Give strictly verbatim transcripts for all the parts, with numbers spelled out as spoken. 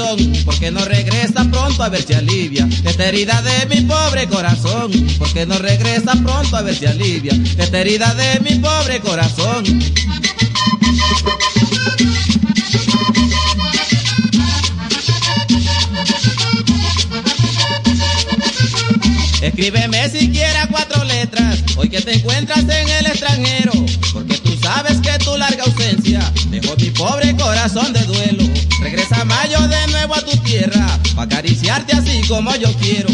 corazón, porque no regresa pronto a ver si alivia esta herida de mi pobre corazón, porque no regresa pronto a ver si alivia esta herida de mi pobre corazón. Escríbeme siquiera cuatro letras, hoy que te encuentras en el extranjero, porque tú sabes que tu larga ausencia dejó mi pobre corazón de duelo. Regresa mayo de nuevo a tu tierra, pa' acariciarte así como yo quiero.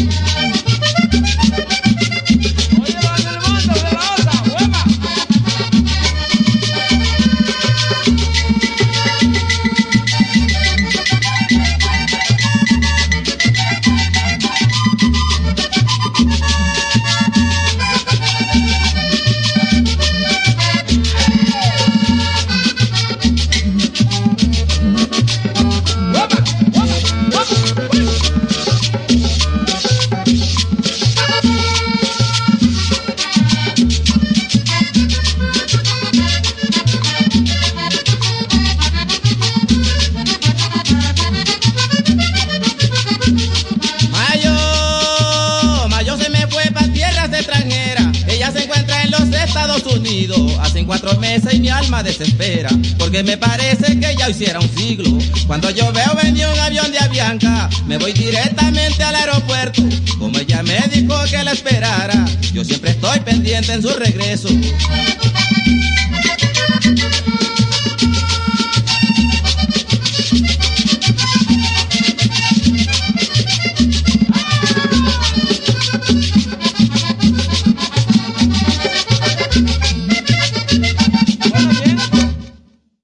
Hace cuatro meses y mi alma desespera, porque me parece que ya hiciera un siglo. Cuando yo veo venir un avión de Avianca, me voy directamente al aeropuerto. Como ella me dijo que la esperara, yo siempre estoy pendiente en su regreso.